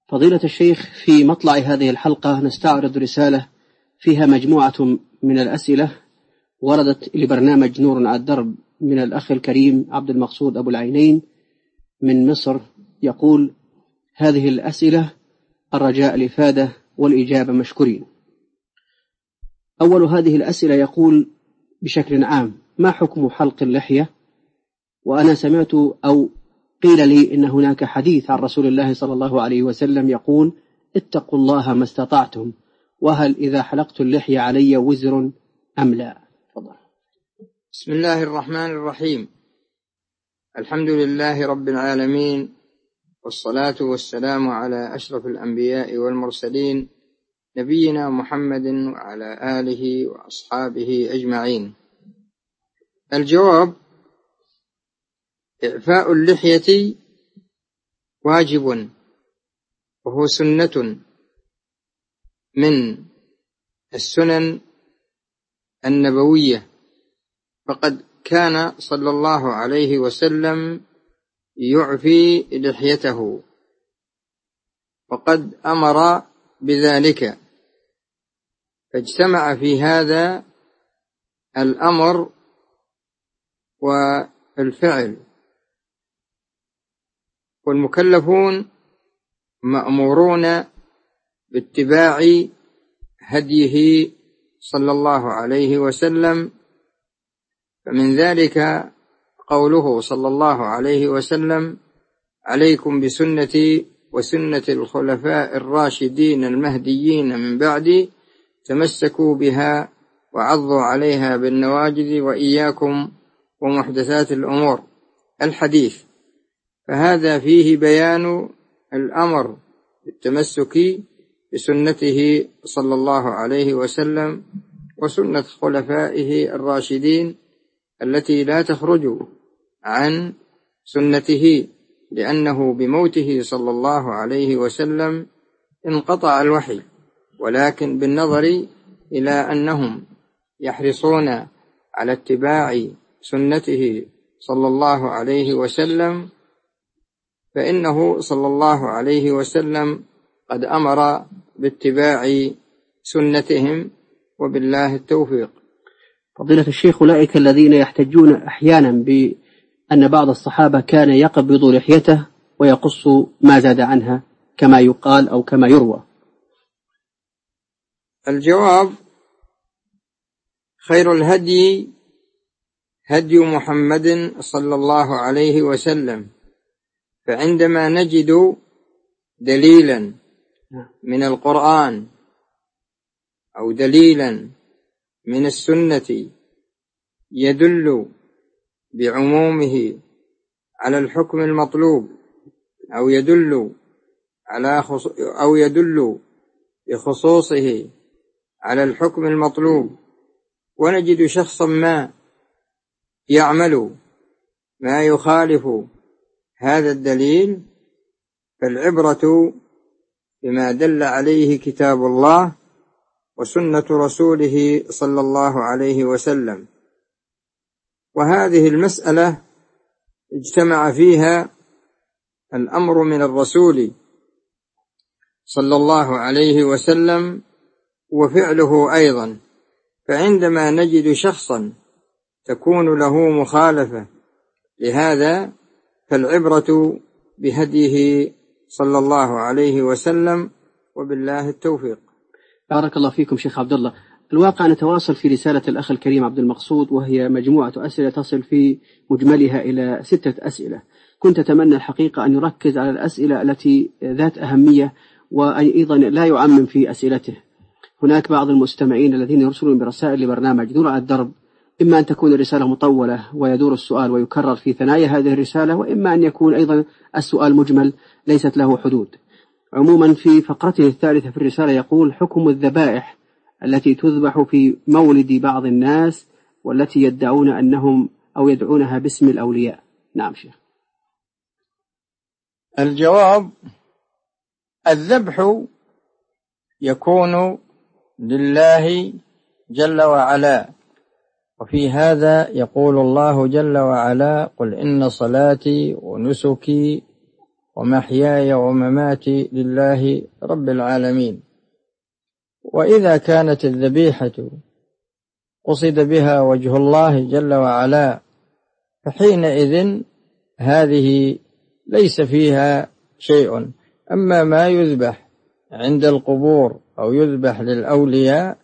فضيلة الشيخ، في مطلع هذه الحلقة نستعرض رسالة فيها مجموعة من الأسئلة وردت لبرنامج نور على الدرب من الأخ الكريم عبد المقصود أبو العينين من مصر. يقول: هذه الأسئلة الرجاء الإفادة والإجابة مشكورين. أول هذه الأسئلة يقول بشكل عام: ما حكم حلق اللحية؟ وأنا سمعت أو قيل لي إن هناك حديث عن رسول الله صلى الله عليه وسلم يقول: اتقوا الله ما استطعتم، وهل إذا حلقت اللحية علي وزر أم لا؟ تفضل. بسم الله الرحمن الرحيم. الحمد لله رب العالمين، والصلاة والسلام على أشرف الأنبياء والمرسلين، نبينا محمد وعلى آله وأصحابه أجمعين. الجواب: إعفاء اللحية واجب، وهو سنة من السنن النبوية، فقد كان صلى الله عليه وسلم يعفي لحيته، وقد أمر بذلك، فاجتمع في هذا الأمر والفعل، والمكلفون مأمورون باتباع هديه صلى الله عليه وسلم. فمن ذلك قوله صلى الله عليه وسلم: عليكم بسنتي وسنة الخلفاء الراشدين المهديين من بعدي، تمسكوا بها وعضوا عليها بالنواجذ، وإياكم ومحدثات الأمور. الحديث. فهذا فيه بيان الأمر بالتمسك بسنته صلى الله عليه وسلم وسنة خلفائه الراشدين التي لا تخرج عن سنته، لأنه بموته صلى الله عليه وسلم انقطع الوحي، ولكن بالنظر إلى أنهم يحرصون على اتباع سنته صلى الله عليه وسلم، فإنه صلى الله عليه وسلم قد أمر باتباع سنتهم، وبالله التوفيق. فضيلة الشيخ، أولئك الذين يحتجون أحيانا بأن بعض الصحابة كان يقبض لحيته ويقص ما زاد عنها كما يقال أو كما يروى. الجواب: خير الهدي هدي محمد صلى الله عليه وسلم، فعندما نجد دليلا من القرآن أو دليلا من السنة يدل بعمومه على الحكم المطلوب، أو يدل بخصوصه على الحكم المطلوب، ونجد شخصا ما يعمل ما يخالف هذا الدليل، فالعبرة بما دل عليه كتاب الله وسنة رسوله صلى الله عليه وسلم. وهذه المسألة اجتمع فيها الأمر من الرسول صلى الله عليه وسلم وفعله أيضا، فعندما نجد شخصا تكون له مخالفة لهذا، فالعبرة بهديه صلى الله عليه وسلم، وبالله التوفيق. بارك الله فيكم شيخ عبد الله. الواقع نتواصل في رسالة الأخ الكريم عبد المقصود، وهي مجموعة أسئلة تصل في مجملها إلى 6 أسئلة. كنت أتمنى الحقيقة أن يركز على الأسئلة التي ذات أهمية، وأيضا لا يعمم في أسئلته. هناك بعض المستمعين الذين يرسلون برسائل لبرنامج نور على الدرب، إما أن تكون الرسالة مطولة ويدور السؤال ويكرر في ثنايا هذه الرسالة، وإما أن يكون أيضا السؤال مجمل ليست له حدود. عموما في فقرته الثالثة في الرسالة يقول: حكم الذبائح التي تذبح في مولد بعض الناس والتي يدعون أنهم أو يدعونها باسم الأولياء. نعم شيخ. الجواب: الذبح يكون لله جل وعلا، وفي هذا يقول الله جل وعلا: قل إن صلاتي ونسكي ومحياي ومماتي لله رب العالمين. وإذا كانت الذبيحة قصد بها وجه الله جل وعلا فحينئذ هذه ليس فيها شيء. أما ما يذبح عند القبور أو يذبح للأولياء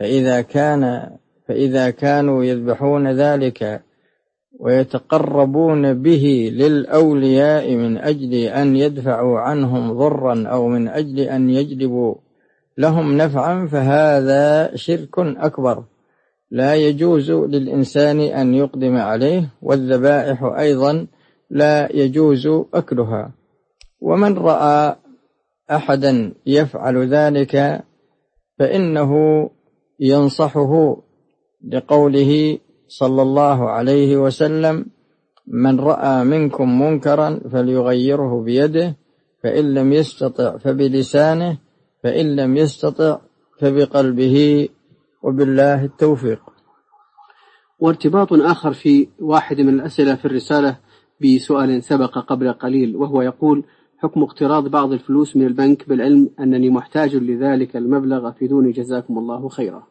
فإذا كانوا يذبحون ذلك ويتقربون به للأولياء من أجل أن يدفعوا عنهم ضرا أو من أجل أن يجلبوا لهم نفعا فهذا شرك أكبر لا يجوز للإنسان أن يقدم عليه، والذبائح أيضا لا يجوز أكلها. ومن رأى أحدا يفعل ذلك فإنه ينصحه لقوله صلى الله عليه وسلم: من رأى منكم منكرا فليغيره بيده، فإن لم يستطع فبلسانه، فإن لم يستطع فبقلبه، وبالله التوفيق. وارتباط آخر في واحد من الأسئلة في الرسالة بسؤال سبق قبل قليل، وهو يقول: حكم اقتراض بعض الفلوس من البنك بالعلم أنني محتاج لذلك المبلغ، أفيدوني جزاكم الله خيرا.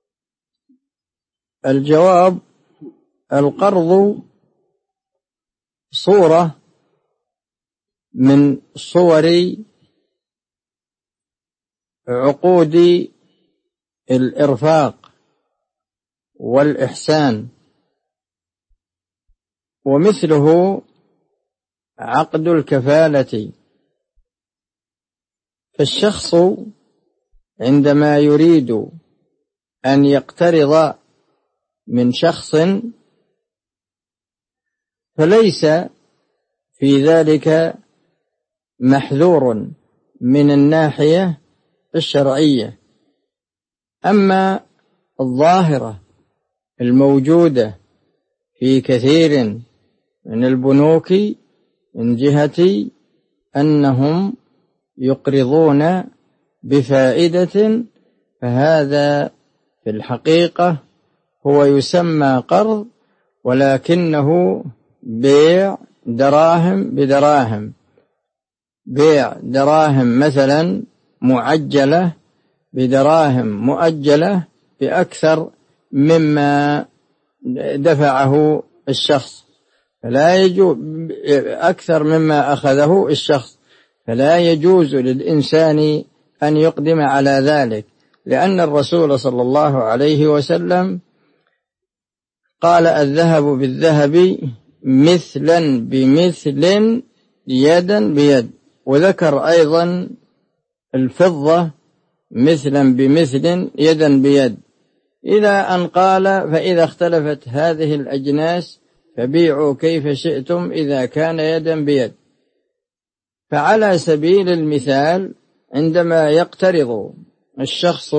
الجواب: القرض صورة من صور عقود الإرفاق والإحسان، ومثله عقد الكفالة. فالشخص عندما يريد أن يقترض من شخص فليس في ذلك محذور من الناحية الشرعية. أما الظاهرة الموجودة في كثير من البنوك من جهة أنهم يقرضون بفائدة، فهذا في الحقيقة هو يسمى قرض، ولكنه بيع دراهم بدراهم، بيع دراهم مثلا معجلة بدراهم مؤجلة بأكثر مما دفعه الشخص، فلا يجوز أكثر مما أخذه الشخص، فلا يجوز للإنسان أن يقدم على ذلك، لأن الرسول صلى الله عليه وسلم قال: الذهب بالذهب مثلا بمثل يدا بيد، وذكر أيضا الفضة مثلا بمثل يدا بيد، إلى أن قال: فإذا اختلفت هذه الأجناس فبيعوا كيف شئتم إذا كان يدا بيد. فعلى سبيل المثال عندما يقترض الشخص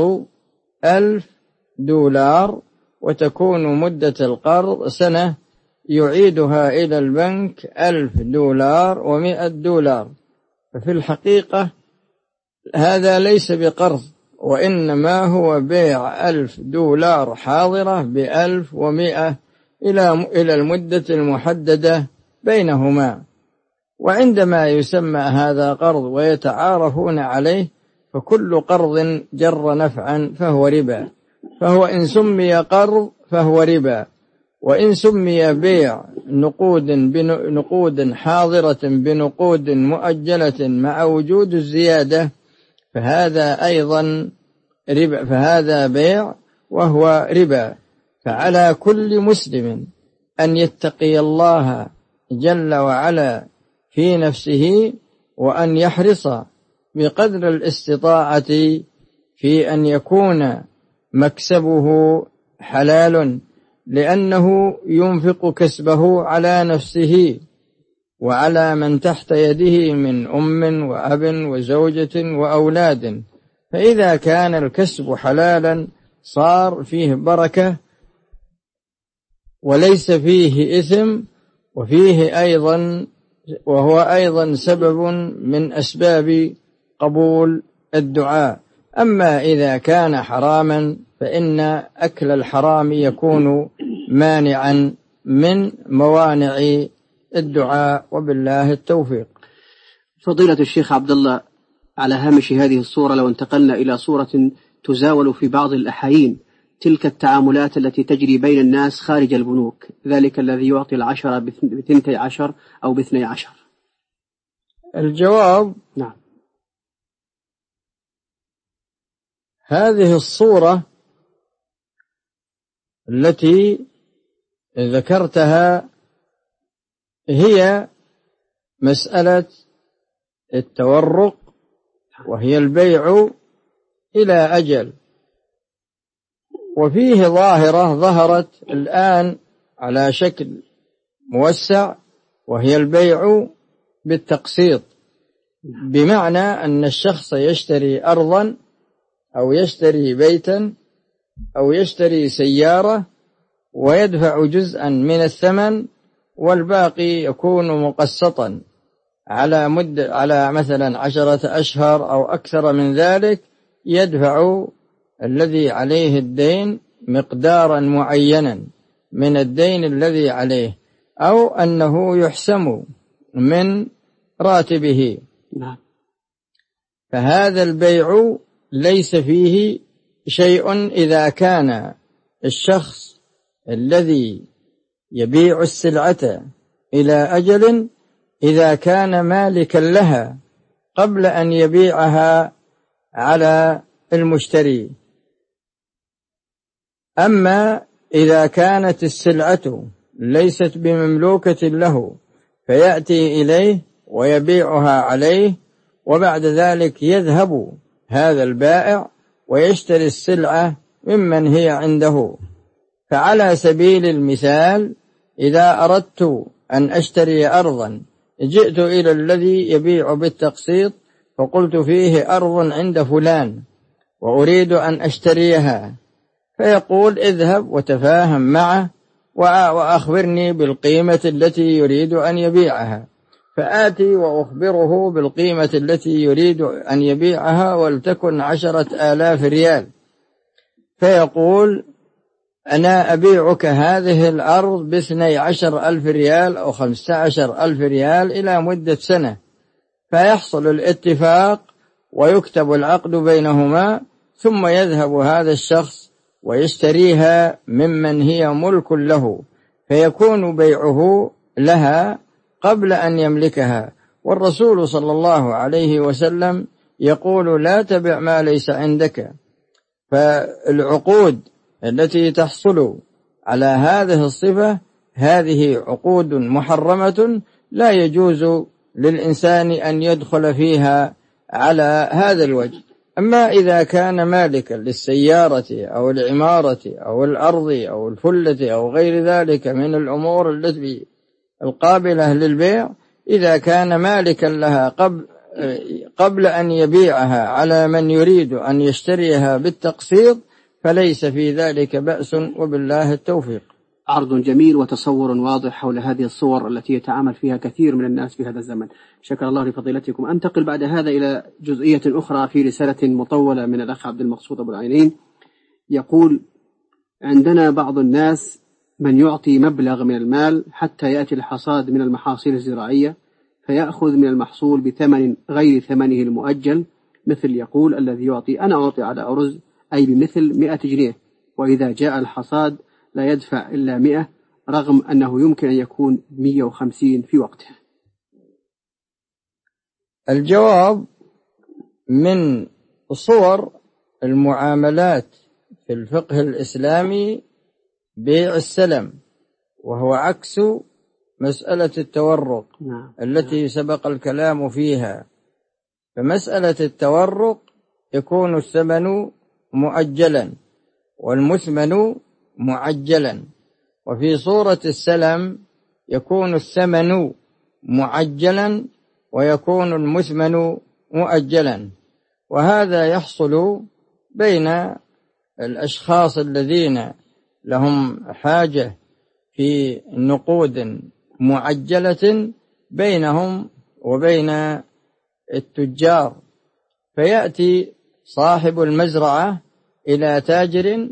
$1000 وتكون مدة القرض سنة، يعيدها إلى البنك $1000 و$100، ففي الحقيقة هذا ليس بقرض، وإنما هو بيع $1000 حاضرة ب1100 إلى المدة المحددة بينهما. وعندما يسمى هذا قرض ويتعارفون عليه فكل قرض جر نفعا فهو ربا، فهو إن سمي قرض فهو ربا، وإن سمي بيع نقود حاضرة بنقود مؤجلة مع وجود الزيادة فهذا أيضا ربا، فهذا بيع وهو ربا. فعلى كل مسلم أن يتقي الله جل وعلا في نفسه، وأن يحرص بقدر الاستطاعة في أن يكون مكسبه حلال، لأنه ينفق كسبه على نفسه وعلى من تحت يده من أم وأب وزوجة وأولاد. فإذا كان الكسب حلالا صار فيه بركة وليس فيه إثم، وهو أيضا سبب من أسباب قبول الدعاء. أما إذا كان حراما فإن أكل الحرام يكون مانعا من موانع الدعاء، وبالله التوفيق. فضيلة الشيخ عبد الله، على هامش هذه الصورة لو انتقلنا إلى صورة تزاول في بعض الأحايين تلك التعاملات التي تجري بين الناس خارج البنوك، ذلك الذي يعطي 10 ب12 أو ب12. الجواب: نعم. هذه الصورة التي ذكرتها هي مسألة التورق، وهي البيع إلى أجل، وفيه ظاهرة ظهرت الآن على شكل موسع، وهي البيع بالتقسيط، بمعنى أن الشخص يشتري أرضا أو يشتري بيتا أو يشتري سيارة ويدفع جزءا من الثمن، والباقي يكون مقسطا على مثلا 10 أشهر أو أكثر من ذلك، يدفع الذي عليه الدين مقدارا معينا من الدين الذي عليه، أو أنه يحسم من راتبه. فهذا البيع ليس فيه شيء إذا كان الشخص الذي يبيع السلعة إلى أجل إذا كان مالكا لها قبل أن يبيعها على المشتري. أما إذا كانت السلعة ليست بمملوكة له فيأتي إليه ويبيعها عليه، وبعد ذلك يذهب هذا البائع ويشتري السلعة ممن هي عنده. فعلى سبيل المثال، إذا أردت أن أشتري أرضا جئت إلى الذي يبيع بالتقسيط فقلت فيه أرض عند فلان وأريد أن أشتريها، فيقول اذهب وتفاهم معه وأخبرني بالقيمة التي يريد أن يبيعها، فآتي وأخبره بالقيمة التي يريد أن يبيعها ولتكن 10,000 ريال، فيقول أنا أبيعك هذه الأرض ب12,000 ريال أو 15,000 ريال إلى مدة سنة، فيحصل الاتفاق ويكتب العقد بينهما، ثم يذهب هذا الشخص ويشتريها ممن هي ملك له، فيكون بيعه لها قبل أن يملكها. والرسول صلى الله عليه وسلم يقول لا تبع ما ليس عندك. فالعقود التي تحصل على هذه الصفة هذه عقود محرمة لا يجوز للإنسان أن يدخل فيها على هذا الوجه. أما إذا كان مالكا للسيارة أو العمارة أو الأرض أو الفلة أو غير ذلك من الأمور التي القابلة للبيع، إذا كان مالكا لها قبل أن يبيعها على من يريد أن يشتريها بالتقسيط فليس في ذلك بأس، وبالله التوفيق. عرض جميل وتصور واضح حول هذه الصور التي يتعامل فيها كثير من الناس في هذا الزمن. شكر الله لفضيلتكم. أنتقل بعد هذا إلى جزئية أخرى في رسالة مطولة من الأخ عبد المقصود أبو العينين. يقول: عندنا بعض الناس من يعطي مبلغ من المال حتى يأتي الحصاد من المحاصيل الزراعية فيأخذ من المحصول بثمن غير ثمنه المؤجل، مثل يقول الذي يعطي أنا أعطي على أرز أي بمثل 100 جنيه، وإذا جاء الحصاد لا يدفع إلا 100 رغم أنه يمكن أن يكون 150 في وقته. الجواب: من صور المعاملات في الفقه الإسلامي بيع السلم، وهو عكس مسألة التورق التي سبق الكلام فيها. فمسألة التورق يكون الثمن مؤجلا والمثمن معجلا، وفي صورة السلم يكون الثمن معجلا ويكون المثمن مؤجلا. وهذا يحصل بين الأشخاص الذين لهم حاجة في نقود معجلة بينهم وبين التجار، فيأتي صاحب المزرعة إلى تاجر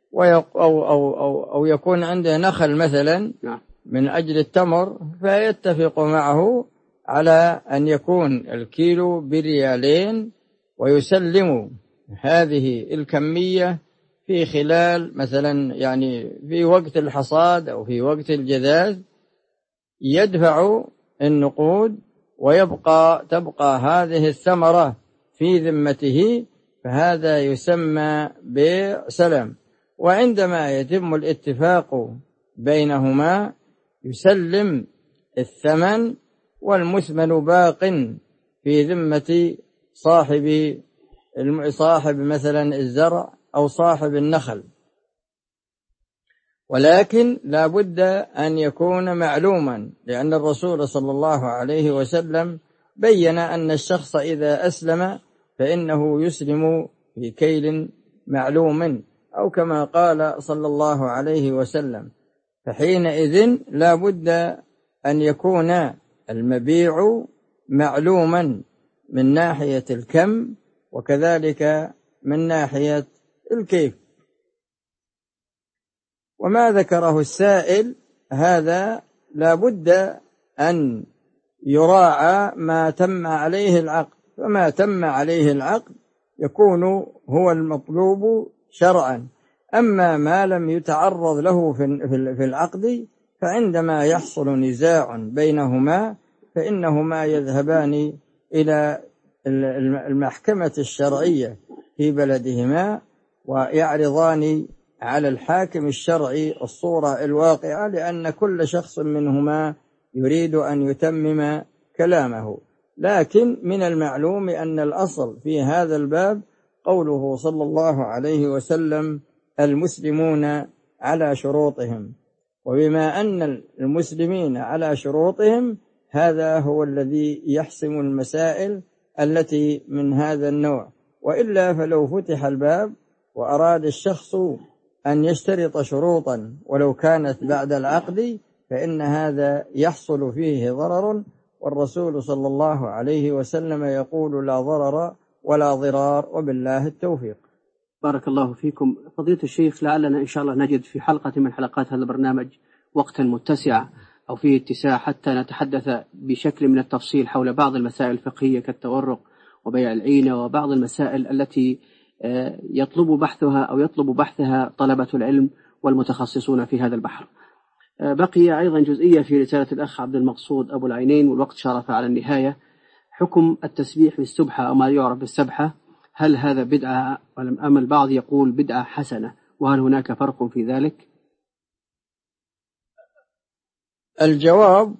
أو يكون عنده نخل مثلا من أجل التمر، فيتفق معه على أن يكون الكيلو بريالين، ويسلم هذه الكمية في خلال مثلا يعني في وقت الحصاد أو في وقت الجذاذ، يدفع النقود تبقى هذه الثمرة في ذمته، فهذا يسمى بيع سلم. وعندما يتم الاتفاق بينهما يسلم الثمن والمثمن باق في ذمة صاحب مثلا الزرع أو صاحب النخل، ولكن لا بد أن يكون معلوما، لأن الرسول صلى الله عليه وسلم بين أن الشخص إذا أسلم فإنه يسلم في كيل معلوم، أو كما قال صلى الله عليه وسلم. فحينئذ لا بد أن يكون المبيع معلوما من ناحية الكم، وكذلك من ناحية الكيف. وما ذكره السائل هذا لا بد أن يراعى ما تم عليه العقد، فما تم عليه العقد يكون هو المطلوب شرعا. أما ما لم يتعرض له في العقد، فعندما يحصل نزاع بينهما فإنهما يذهبان إلى المحكمة الشرعية في بلدهما، ويعرضان على الحاكم الشرعي الصورة الواقعة، لأن كل شخص منهما يريد أن يتمم كلامه. لكن من المعلوم أن الأصل في هذا الباب قوله صلى الله عليه وسلم: المسلمون على شروطهم. وبما أن المسلمين على شروطهم، هذا هو الذي يحسم المسائل التي من هذا النوع. وإلا فلو فتح الباب وأراد الشخص أن يشترط شروطا ولو كانت بعد العقد، فإن هذا يحصل فيه ضرر، والرسول صلى الله عليه وسلم يقول: لا ضرر ولا ضرار، وبالله التوفيق. بارك الله فيكم فضيلة الشيخ. لعلنا إن شاء الله نجد في حلقة من حلقات هذا البرنامج وقتا متسعا أو فيه اتساع حتى نتحدث بشكل من التفصيل حول بعض المسائل الفقهية كالتورق وبيع العينة، وبعض المسائل التي يطلب بحثها طلبة العلم والمتخصصون في هذا البحر. بقي أيضا جزئية في رسالة الأخ عبد المقصود أبو العينين، والوقت شرف على النهاية. حكم التسبيح بالسبحة أو ما يعرف بالسبحة، هل هذا بدعة أم البعض يقول بدعة حسنة، وهل هناك فرق في ذلك؟ الجواب: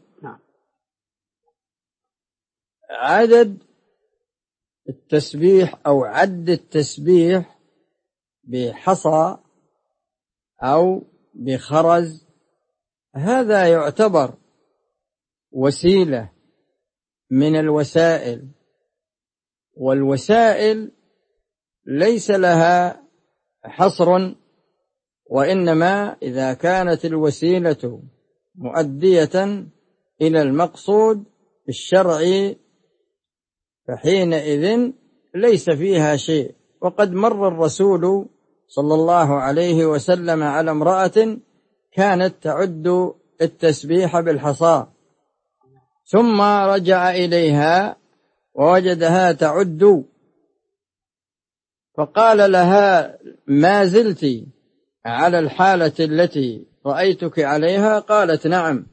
عدد التسبيح أو عد التسبيح بحصى أو بخرز، هذا يعتبر وسيلة من الوسائل، والوسائل ليس لها حصر، وإنما إذا كانت الوسيلة مؤدية إلى المقصود الشرعي فحينئذ ليس فيها شيء. وقد مر الرسول صلى الله عليه وسلم على امرأة كانت تعد التسبيح بالحصى، ثم رجع إليها ووجدها تعد، فقال لها: ما زلت على الحالة التي رأيتك عليها؟ قالت: نعم.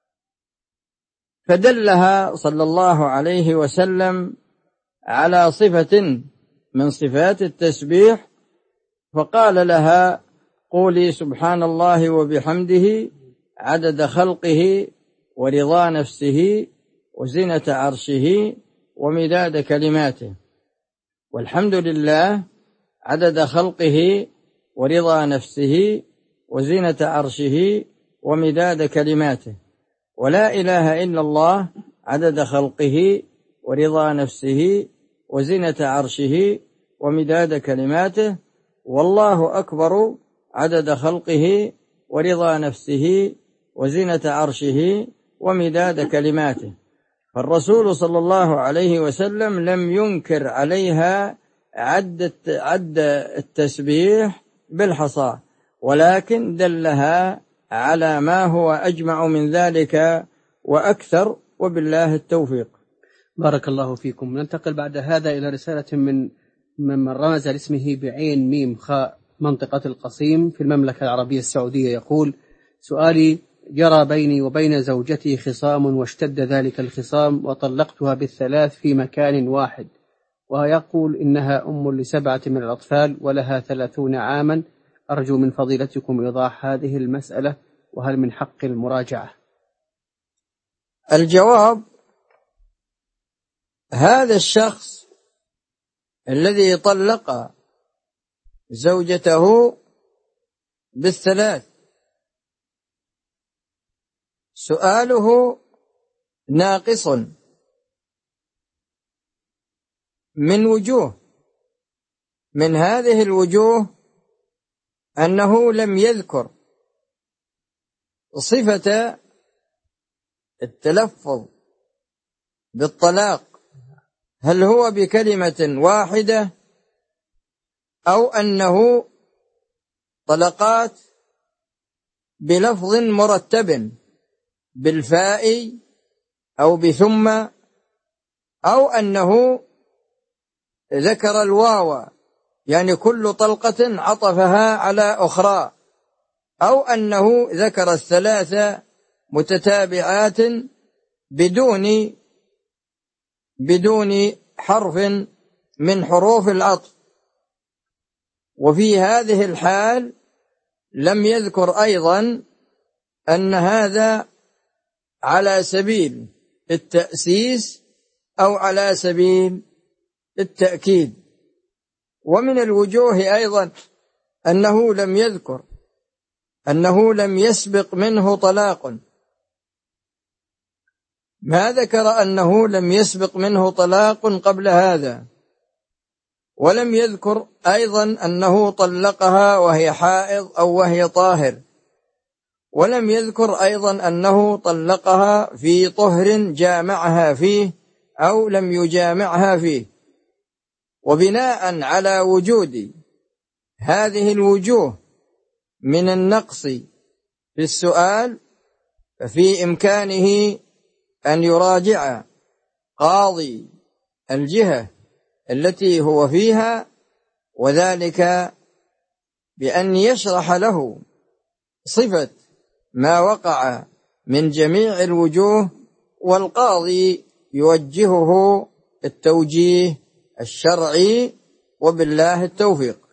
فدلها صلى الله عليه وسلم على صفة من صفات التسبيح، فقال لها: قولي سبحان الله وبحمده عدد خلقه ورضا نفسه وزنة عرشه ومداد كلماته. والحمد لله عدد خلقه ورضا نفسه وزنة عرشه ومداد كلماته. ولا إله إلا الله عدد خلقه ورضا نفسه وزنة عرشه ومداد كلماته. والله أكبر عدد خلقه ورضا نفسه وزنة عرشه ومداد كلماته. فالرسول صلى الله عليه وسلم لم ينكر عليها عد التسبيح بالحصى، ولكن دلها على ما هو أجمع من ذلك وأكثر وبالله التوفيق. بارك الله فيكم. ننتقل بعد هذا إلى رسالة من رمز لاسمه بعين ميم خاء منطقة القصيم في المملكة العربية السعودية. يقول: سؤالي: جرى بيني وبين زوجتي خصام، واشتد ذلك الخصام وطلقتها بالثلاث في مكان واحد، ويقول إنها أم ل7 من الأطفال ولها 30 عاما. أرجو من فضيلتكم إيضاح هذه المسألة، وهل من حق المراجعة؟ الجواب: هذا الشخص الذي طلق زوجته بالثلاث سؤاله ناقص من وجوه. من هذه الوجوه أنه لم يذكر صفة التلفظ بالطلاق، هل هو بكلمة واحدة أو أنه طلقات بلفظ مرتب بالفاء أو بثم، أو أنه ذكر الواو، يعني كل طلقة عطفها على أخرى، أو أنه ذكر الثلاث متتابعات بدون حرف من حروف العطف. وفي هذه الحال لم يذكر أيضا أن هذا على سبيل التأسيس أو على سبيل التأكيد. ومن الوجوه أيضا أنه لم يذكر أنه لم يسبق منه طلاق، ما ذكر أنه لم يسبق منه طلاق قبل هذا، ولم يذكر أيضا أنه طلقها وهي حائض أو وهي طاهر، ولم يذكر أيضا أنه طلقها في طهر جامعها فيه أو لم يجامعها فيه. وبناء على وجود هذه الوجوه من النقص في السؤال، ففي إمكانه أن يراجع قاضي الجهة التي هو فيها، وذلك بأن يشرح له صفة ما وقع من جميع الوجوه، والقاضي يوجهه التوجيه الشرعي، وبالله التوفيق.